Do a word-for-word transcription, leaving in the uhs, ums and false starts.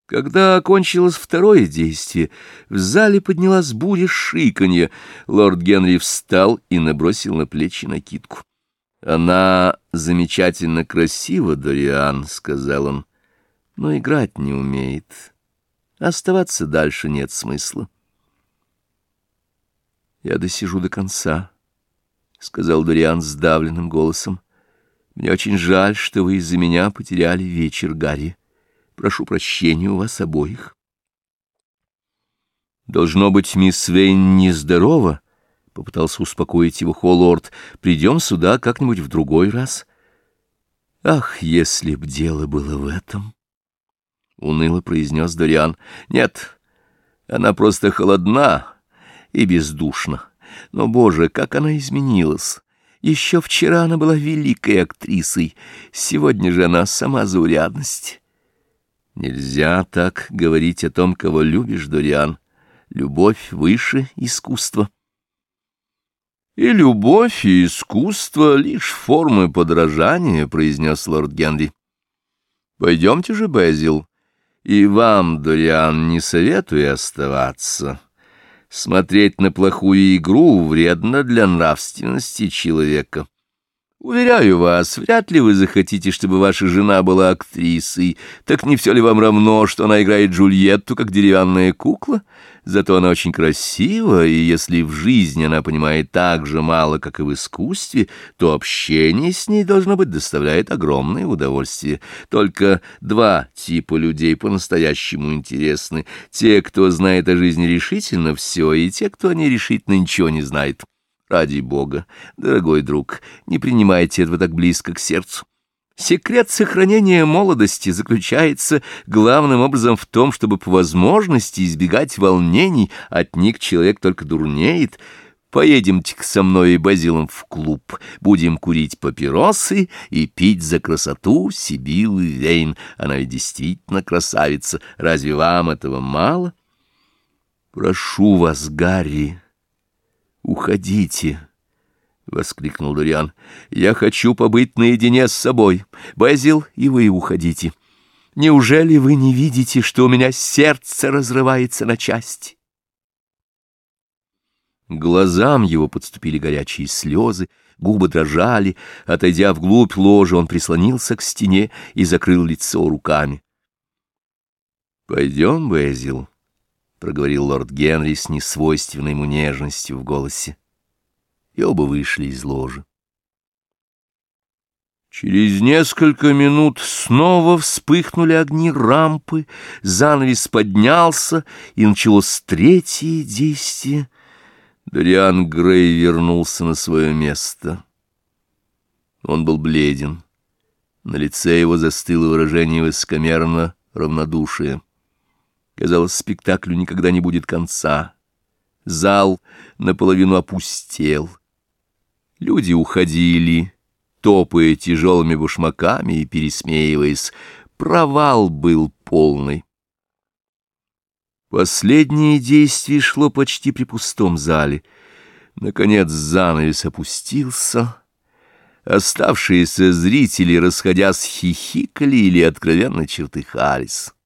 Когда окончилось второе действие, в зале поднялась буря шиканья. Лорд Генри встал и набросил на плечи накидку. — Она замечательно красива, Дориан, — сказал он, — но играть не умеет. Оставаться дальше нет смысла. — Я досижу до конца, — сказал Дориан сдавленным голосом. — Мне очень жаль, что вы из-за меня потеряли вечер, Гарри. Прошу прощения у вас обоих. Должно быть, мисс Вейн нездорова, — попытался успокоить его Холлорд. Придем сюда как-нибудь в другой раз. Ах, если б дело было в этом! — уныло произнес Дориан. Нет, она просто холодна и бездушна. Но, Боже, как она изменилась! Еще вчера она была великой актрисой, сегодня же она сама заурядность. Нельзя так говорить о том, кого любишь, Дориан. Любовь выше искусства. И любовь, и искусство — лишь формы подражания, — произнес лорд Генри. Пойдемте же, Безил, и вам, Дориан, не советую оставаться. Смотреть на плохую игру вредно для нравственности человека. Уверяю вас, вряд ли вы захотите, чтобы ваша жена была актрисой. Так не все ли вам равно, что она играет Джульетту, как деревянная кукла? Зато она очень красива, и если в жизни она понимает так же мало, как и в искусстве, то общение с ней, должно быть, доставляет огромное удовольствие. Только два типа людей по-настоящему интересны. Те, кто знает о жизни решительно все, и те, кто о ней решительно ничего не знает. Ради Бога, дорогой друг, не принимайте этого так близко к сердцу. Секрет сохранения молодости заключается главным образом в том, чтобы по возможности избегать волнений, от них человек только дурнеет. Поедемте-ка со мной и Базилом в клуб, будем курить папиросы и пить за красоту Сибиллы Вейн. Она ведь действительно красавица, разве вам этого мало? Прошу вас, Гарри, уходите, — воскликнул Дориан. — Я хочу побыть наедине с собой. Безил, и вы уходите. Неужели вы не видите, что у меня сердце разрывается на части? Глазам его подступили горячие слезы, губы дрожали. Отойдя вглубь ложа, он прислонился к стене и закрыл лицо руками. — Пойдем, Безил, — проговорил лорд Генри с несвойственной ему нежностью в голосе. И оба вышли из ложи. Через несколько минут снова вспыхнули огни рампы, занавес поднялся, и началось третье действие. Дориан Грей вернулся на свое место. Он был бледен. На лице его застыло выражение высокомерно равнодушия. Казалось, спектаклю никогда не будет конца. Зал наполовину опустел. Люди уходили, топая тяжелыми башмаками и пересмеиваясь. Провал был полный. Последнее действие шло почти при пустом зале. Наконец занавес опустился. Оставшиеся зрители, расходясь, хихикали или откровенно чертыхались.